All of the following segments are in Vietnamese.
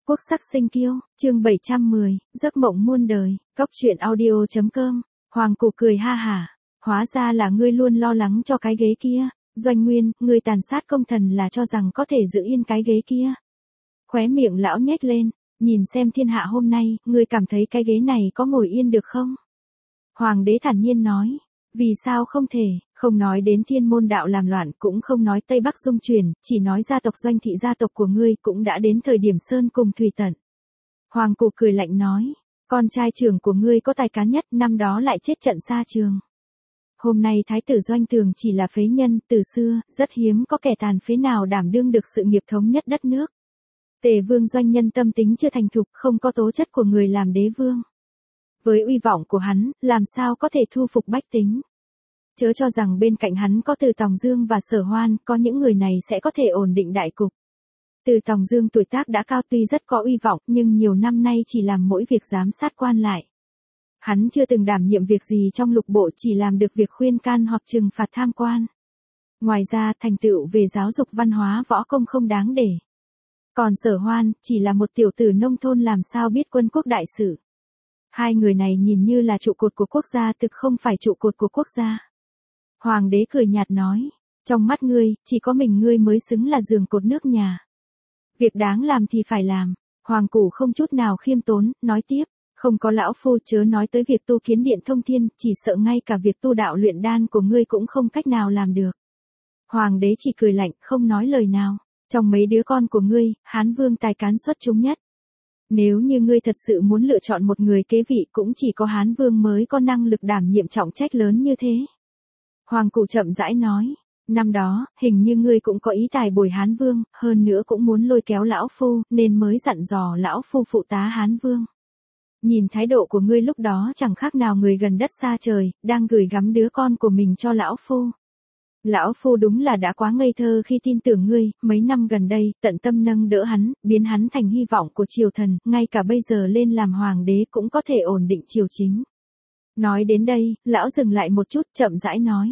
Quốc sắc sinh kiêu, chương 710, giấc mộng muôn đời, Cóc truyện audio.com. Hoàng Cổ cười ha hả, hóa ra là ngươi luôn lo lắng cho cái ghế kia. Doanh Nguyên, ngươi tàn sát công thần là cho rằng có thể giữ yên cái ghế kia. Khóe miệng lão nhếch lên, nhìn xem thiên hạ hôm nay, ngươi cảm thấy cái ghế này có ngồi yên được không? Hoàng đế thản nhiên nói, vì sao không thể, không nói đến thiên môn đạo làm loạn, cũng không nói Tây Bắc dung chuyển, chỉ nói gia tộc Doanh thị gia tộc của ngươi cũng đã đến thời điểm sơn cùng thủy tận. Hoàng Cổ cười lạnh nói, con trai trưởng của ngươi có tài cán nhất, năm đó lại chết trận xa trường. Hôm nay thái tử Doanh Tường chỉ là phế nhân, từ xưa, rất hiếm có kẻ tàn phế nào đảm đương được sự nghiệp thống nhất đất nước. Tề vương Doanh nhân tâm tính chưa thành thục, không có tố chất của người làm đế vương. Với uy vọng của hắn, làm sao có thể thu phục bách tính. Chớ cho rằng bên cạnh hắn có Từ Tòng Dương và Sở Hoan, có những người này sẽ có thể ổn định đại cục. Từ Tòng Dương tuổi tác đã cao, tuy rất có uy vọng, nhưng nhiều năm nay chỉ làm mỗi việc giám sát quan lại. Hắn chưa từng đảm nhiệm việc gì trong lục bộ, chỉ làm được việc khuyên can hoặc trừng phạt tham quan. Ngoài ra, thành tựu về giáo dục văn hóa võ công không đáng để. Còn Sở Hoan, chỉ là một tiểu tử nông thôn làm sao biết quân quốc đại sự. Hai người này nhìn như là trụ cột của quốc gia, thực không phải trụ cột của quốc gia. Hoàng đế cười nhạt nói, trong mắt ngươi, chỉ có mình ngươi mới xứng là giường cột nước nhà. Việc đáng làm thì phải làm. Hoàng Cổ không chút nào khiêm tốn, nói tiếp, không có lão phu chớ nói tới việc tu kiến điện thông thiên, chỉ sợ ngay cả việc tu đạo luyện đan của ngươi cũng không cách nào làm được. Hoàng đế chỉ cười lạnh, không nói lời nào. Trong mấy đứa con của ngươi, Hán Vương tài cán xuất chúng nhất. Nếu như ngươi thật sự muốn lựa chọn một người kế vị, cũng chỉ có Hán Vương mới có năng lực đảm nhiệm trọng trách lớn như thế. Hoàng Cổ chậm rãi nói, năm đó, hình như ngươi cũng có ý tài bồi Hán Vương, hơn nữa cũng muốn lôi kéo lão phu, nên mới dặn dò lão phu phụ tá Hán Vương. Nhìn thái độ của ngươi lúc đó chẳng khác nào người gần đất xa trời, đang gửi gắm đứa con của mình cho lão phu. Lão phu đúng là đã quá ngây thơ khi tin tưởng ngươi, mấy năm gần đây, tận tâm nâng đỡ hắn, biến hắn thành hy vọng của triều thần, ngay cả bây giờ lên làm hoàng đế cũng có thể ổn định triều chính. Nói đến đây, lão dừng lại một chút, chậm rãi nói.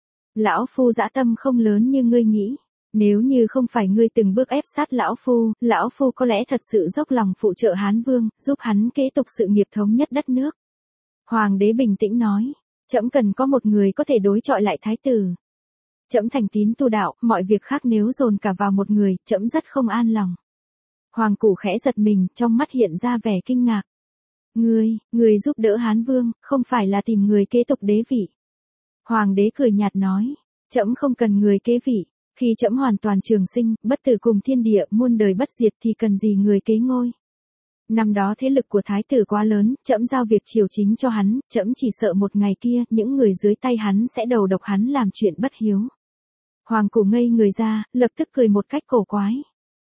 Lão phu dã tâm không lớn như ngươi nghĩ. Nếu như không phải ngươi từng bước ép sát lão phu có lẽ thật sự dốc lòng phụ trợ Hán Vương, giúp hắn kế tục sự nghiệp thống nhất đất nước. Hoàng đế bình tĩnh nói, trẫm cần có một người có thể đối chọi lại thái tử. Trẫm thành tín tu đạo, mọi việc khác nếu dồn cả vào một người, trẫm rất không an lòng. Hoàng Cổ khẽ giật mình, trong mắt hiện ra vẻ kinh ngạc. Ngươi giúp đỡ Hán Vương, không phải là tìm người kế tục đế vị. Hoàng đế cười nhạt nói, trẫm không cần người kế vị, khi trẫm hoàn toàn trường sinh, bất tử cùng thiên địa, muôn đời bất diệt thì cần gì người kế ngôi. Năm đó thế lực của thái tử quá lớn, trẫm giao việc triều chính cho hắn, trẫm chỉ sợ một ngày kia, những người dưới tay hắn sẽ đầu độc hắn làm chuyện bất hiếu. Hoàng Cổ ngây người ra, lập tức cười một cách cổ quái.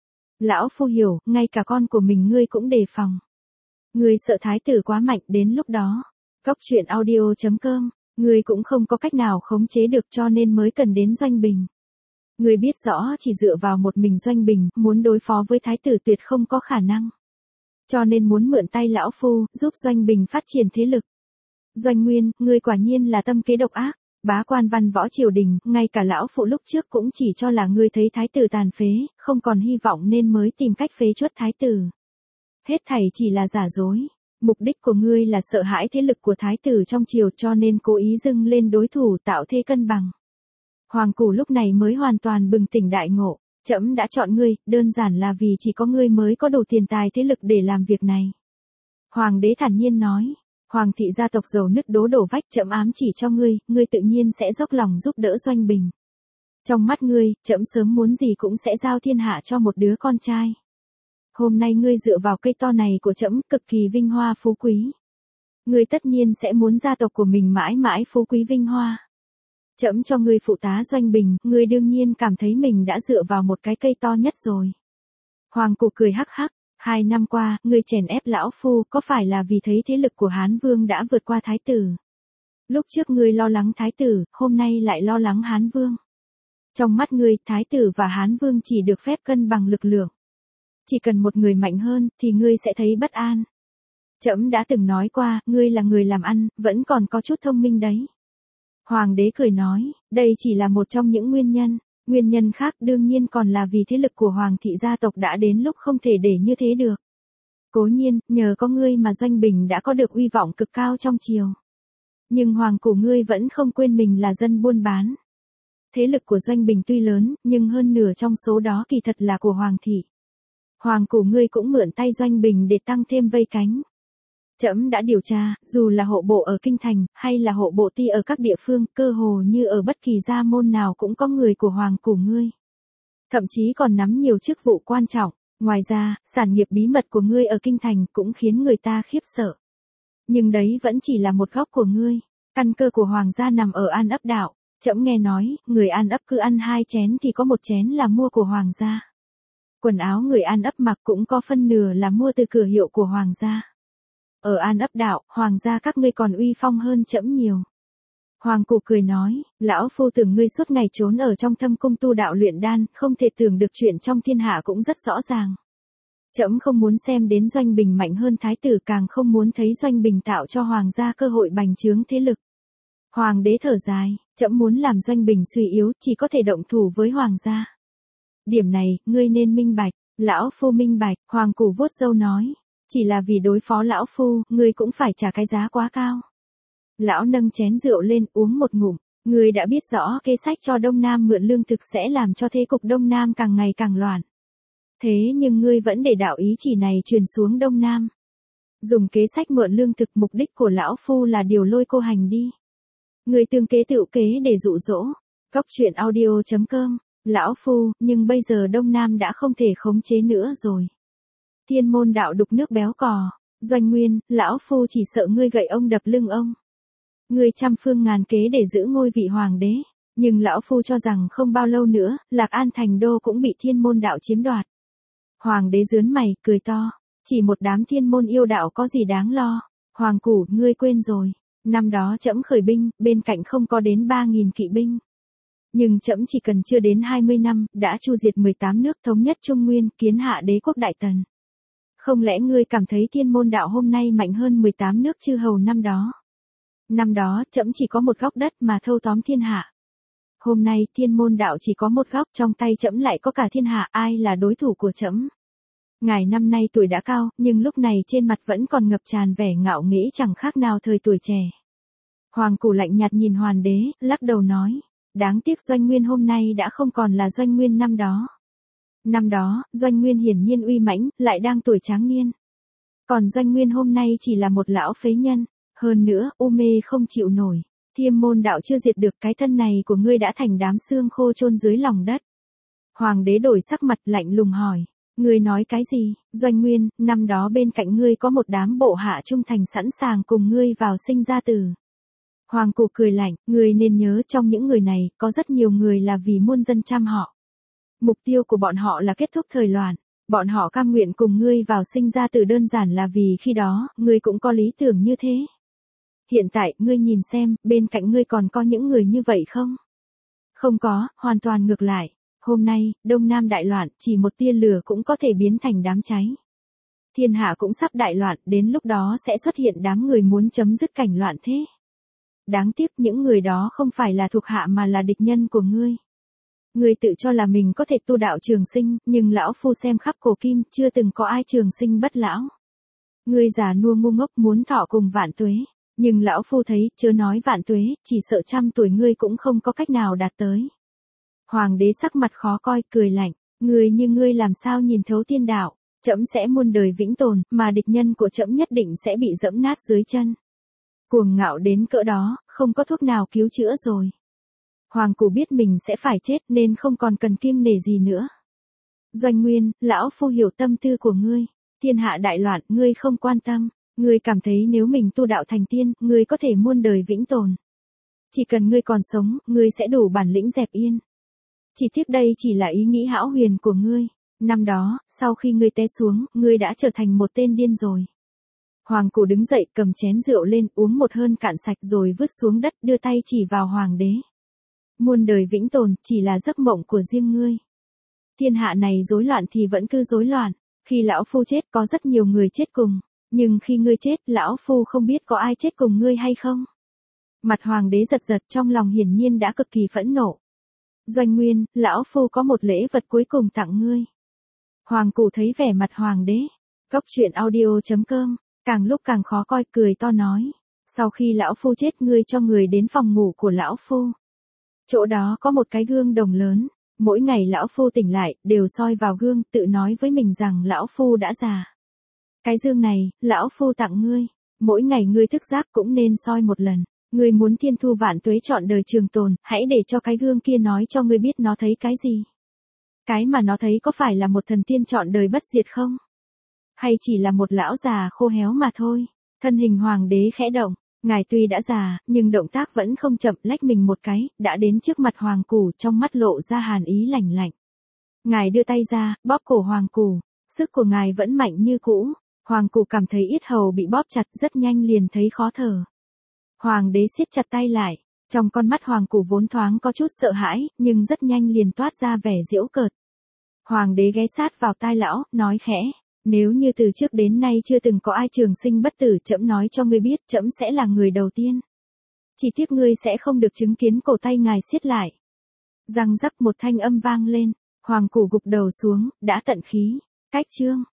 Lão phu hiểu, ngay cả con của mình ngươi cũng đề phòng. Ngươi sợ thái tử quá mạnh, đến lúc đó. Cóc truyện audio.com, ngươi cũng không có cách nào khống chế được, cho nên mới cần đến Doanh Bình. Ngươi biết rõ chỉ dựa vào một mình Doanh Bình, muốn đối phó với thái tử tuyệt không có khả năng. Cho nên muốn mượn tay lão phu, giúp Doanh Bình phát triển thế lực. Doanh Nguyên, ngươi quả nhiên là tâm kế độc ác. Bá quan văn võ triều đình, ngay cả lão phụ lúc trước cũng chỉ cho là ngươi thấy thái tử tàn phế, không còn hy vọng nên mới tìm cách phế truất thái tử. Hết thảy chỉ là giả dối. Mục đích của ngươi là sợ hãi thế lực của thái tử trong triều, cho nên cố ý dâng lên đối thủ, tạo thế cân bằng. Hoàng Cổ lúc này mới hoàn toàn bừng tỉnh đại ngộ. Trẫm đã chọn ngươi, đơn giản là vì chỉ có ngươi mới có đủ tiền tài thế lực để làm việc này. Hoàng đế thản nhiên nói. Hoàng thị gia tộc giàu nứt đổ vách, trẫm ám chỉ cho ngươi, ngươi tự nhiên sẽ dốc lòng giúp đỡ Doanh Bình. Trong mắt ngươi, trẫm sớm muốn gì cũng sẽ giao thiên hạ cho một đứa con trai. Hôm nay ngươi dựa vào cây to này của trẫm, cực kỳ vinh hoa phú quý. Ngươi tất nhiên sẽ muốn gia tộc của mình mãi mãi phú quý vinh hoa. Trẫm cho ngươi phụ tá Doanh Bình, ngươi đương nhiên cảm thấy mình đã dựa vào một cái cây to nhất rồi. Hoàng Cổ cười hắc hắc. 2 năm qua, ngươi chèn ép lão phu, có phải là vì thấy thế lực của Hán Vương đã vượt qua thái tử? Lúc trước ngươi lo lắng thái tử, hôm nay lại lo lắng Hán Vương. Trong mắt ngươi, thái tử và Hán Vương chỉ được phép cân bằng lực lượng. Chỉ cần một người mạnh hơn, thì ngươi sẽ thấy bất an. Trẫm đã từng nói qua, ngươi là người làm ăn, vẫn còn có chút thông minh đấy. Hoàng đế cười nói, đây chỉ là một trong những nguyên nhân. Nguyên nhân khác đương nhiên còn là vì thế lực của Hoàng thị gia tộc đã đến lúc không thể để như thế được. Cố nhiên, nhờ có ngươi mà Doanh Bình đã có được uy vọng cực cao trong triều. Nhưng hoàng củ ngươi vẫn không quên mình là dân buôn bán. Thế lực của Doanh Bình tuy lớn, nhưng hơn nửa trong số đó kỳ thật là của hoàng thị. Hoàng củ ngươi cũng mượn tay Doanh Bình để tăng thêm vây cánh. Trẫm đã điều tra, dù là hộ bộ ở kinh thành, hay là hộ bộ ti ở các địa phương, cơ hồ như ở bất kỳ gia môn nào cũng có người của hoàng củ ngươi. Thậm chí còn nắm nhiều chức vụ quan trọng. Ngoài ra, sản nghiệp bí mật của ngươi ở kinh thành cũng khiến người ta khiếp sợ. Nhưng đấy vẫn chỉ là một góc của ngươi. Căn cơ của hoàng gia nằm ở An Ấp đạo. Trẫm nghe nói, người An Ấp cứ ăn 2 chén thì có 1 chén là mua của hoàng gia. Quần áo người An Ấp mặc cũng có phân nửa là mua từ cửa hiệu của hoàng gia. Ở An Ấp đạo, hoàng gia các ngươi còn uy phong hơn trẫm nhiều. Hoàng cụ cười nói, lão phu tưởng ngươi suốt ngày trốn ở trong thâm cung tu đạo luyện đan, không thể tưởng được chuyện trong thiên hạ cũng rất rõ ràng. Trẫm không muốn xem đến Doanh Bình mạnh hơn thái tử, càng không muốn thấy Doanh Bình tạo cho hoàng gia cơ hội bành trướng thế lực. Hoàng đế thở dài, trẫm muốn làm Doanh Bình suy yếu, chỉ có thể động thủ với hoàng gia. Điểm này, ngươi nên minh bạch. Lão phu minh bạch, hoàng cụ vuốt râu nói, chỉ là vì đối phó lão phu, ngươi cũng phải trả cái giá quá cao. Lão nâng chén rượu lên uống một ngụm, ngươi đã biết rõ kế sách cho Đông Nam mượn lương thực sẽ làm cho thế cục Đông Nam càng ngày càng loạn. Thế nhưng ngươi vẫn để đạo ý chỉ này truyền xuống Đông Nam. Dùng kế sách mượn lương thực, mục đích của lão phu là điều lôi cô hành đi. Ngươi tương kế tựu kế để dụ dỗ. Cóc truyện audio.com, lão phu, nhưng bây giờ Đông Nam đã không thể khống chế nữa rồi. Thiên môn đạo đục nước béo cò. Doanh Nguyên, lão phu chỉ sợ ngươi gậy ông đập lưng ông. Ngươi trăm phương ngàn kế để giữ ngôi vị hoàng đế, nhưng lão phu cho rằng không bao lâu nữa, Lạc An thành đô cũng bị thiên môn đạo chiếm đoạt. Hoàng đế giớn mày, cười to, chỉ một đám thiên môn yêu đạo có gì đáng lo. Hoàng củ, ngươi quên rồi, năm đó trẫm khởi binh, bên cạnh không có đến 3.000 kỵ binh. Nhưng trẫm chỉ cần chưa đến 20 năm, đã chu diệt 18 nước, thống nhất Trung Nguyên, kiến hạ đế quốc Đại Tần. Không lẽ ngươi cảm thấy thiên môn đạo hôm nay mạnh hơn 18 nước chư hầu năm đó? Năm đó, trẫm chỉ có một góc đất mà thâu tóm thiên hạ. Hôm nay, thiên môn đạo chỉ có một góc, trong tay trẫm lại có cả thiên hạ, ai là đối thủ của trẫm? Ngài năm nay tuổi đã cao, nhưng lúc này trên mặt vẫn còn ngập tràn vẻ ngạo nghễ chẳng khác nào thời tuổi trẻ. Hoàng củ lạnh nhạt nhìn hoàng đế, lắc đầu nói, đáng tiếc Doanh Nguyên hôm nay đã không còn là Doanh Nguyên năm đó. Năm đó, Doanh Nguyên hiển nhiên uy mãnh, lại đang tuổi tráng niên. Còn Doanh Nguyên hôm nay chỉ là một lão phế nhân. Hơn nữa, u mê không chịu nổi. Thiên môn đạo chưa diệt được, cái thân này của ngươi đã thành đám xương khô chôn dưới lòng đất. Hoàng đế đổi sắc mặt lạnh lùng hỏi. Ngươi nói cái gì? Doanh Nguyên, năm đó bên cạnh ngươi có một đám bộ hạ trung thành sẵn sàng cùng ngươi vào sinh ra tử. Hoàng cụ cười lạnh, ngươi nên nhớ trong những người này, có rất nhiều người là vì muôn dân chăm họ. Mục tiêu của bọn họ là kết thúc thời loạn. Bọn họ cam nguyện cùng ngươi vào sinh ra tử đơn giản là vì khi đó, ngươi cũng có lý tưởng như thế. Hiện tại, ngươi nhìn xem, bên cạnh ngươi còn có những người như vậy không? Không có, hoàn toàn ngược lại. Hôm nay, Đông Nam đại loạn, chỉ một tia lửa cũng có thể biến thành đám cháy. Thiên hạ cũng sắp đại loạn, đến lúc đó sẽ xuất hiện đám người muốn chấm dứt cảnh loạn thế. Đáng tiếc những người đó không phải là thuộc hạ mà là địch nhân của ngươi. Ngươi tự cho là mình có thể tu đạo trường sinh, nhưng lão phu xem khắp cổ kim, chưa từng có ai trường sinh bất lão. Ngươi già nua ngu ngốc muốn thọ cùng vạn tuế. Nhưng lão phu thấy, chớ nói vạn tuế, chỉ sợ 100 tuổi ngươi cũng không có cách nào đạt tới. Hoàng đế sắc mặt khó coi, cười lạnh, người như ngươi làm sao nhìn thấu tiên đạo, trẫm sẽ muôn đời vĩnh tồn, mà địch nhân của trẫm nhất định sẽ bị dẫm nát dưới chân. Cuồng ngạo đến cỡ đó, không có thuốc nào cứu chữa rồi. Hoàng cụ biết mình sẽ phải chết nên không còn cần kiêng nể gì nữa. Doanh Nguyên, lão phu hiểu tâm tư của ngươi, thiên hạ đại loạn, ngươi không quan tâm. Ngươi cảm thấy nếu mình tu đạo thành tiên, ngươi có thể muôn đời vĩnh tồn. Chỉ cần ngươi còn sống, ngươi sẽ đủ bản lĩnh dẹp yên. Chỉ tiếc đây chỉ là ý nghĩ hão huyền của ngươi. Năm đó, sau khi ngươi té xuống, ngươi đã trở thành một tên điên rồi. Hoàng cụ đứng dậy cầm chén rượu lên uống một hơi cạn sạch rồi vứt xuống đất đưa tay chỉ vào hoàng đế. Muôn đời vĩnh tồn chỉ là giấc mộng của riêng ngươi. Thiên hạ này rối loạn thì vẫn cứ rối loạn. Khi lão phu chết có rất nhiều người chết cùng. Nhưng khi ngươi chết, lão phu không biết có ai chết cùng ngươi hay không. Mặt hoàng đế giật giật trong lòng hiển nhiên đã cực kỳ phẫn nộ. Doanh Nguyên, lão phu có một lễ vật cuối cùng tặng ngươi. Hoàng cụ thấy vẻ mặt hoàng đế. Cốc truyện audio.com, càng lúc càng khó coi, cười to nói. Sau khi lão phu chết ngươi cho người đến phòng ngủ của lão phu. Chỗ đó có một cái gương đồng lớn, mỗi ngày lão phu tỉnh lại, đều soi vào gương, tự nói với mình rằng lão phu đã già. Cái dương này, lão phu tặng ngươi, mỗi ngày ngươi thức giấc cũng nên soi một lần. Ngươi muốn thiên thu vạn tuế trọn đời trường tồn, hãy để cho cái gương kia nói cho ngươi biết nó thấy cái gì. Cái mà nó thấy có phải là một thần tiên trọn đời bất diệt không? Hay chỉ là một lão già khô héo mà thôi? Thân hình hoàng đế khẽ động, ngài tuy đã già, nhưng động tác vẫn không chậm, lách mình một cái, đã đến trước mặt hoàng củ, trong mắt lộ ra hàn ý lạnh lạnh. Ngài đưa tay ra, bóp cổ hoàng củ, sức của ngài vẫn mạnh như cũ. Hoàng củ cảm thấy yết hầu bị bóp chặt, rất nhanh liền thấy khó thở. Hoàng đế siết chặt tay lại, trong con mắt hoàng củ vốn thoáng có chút sợ hãi, nhưng rất nhanh liền toát ra vẻ giễu cợt. Hoàng đế ghé sát vào tai lão, nói khẽ, nếu như từ trước đến nay chưa từng có ai trường sinh bất tử, trẫm nói cho ngươi biết, trẫm sẽ là người đầu tiên. Chỉ tiếc ngươi sẽ không được chứng kiến cổ tay ngài siết lại. Răng rắc một thanh âm vang lên, hoàng củ gục đầu xuống, đã tận khí. Cách chương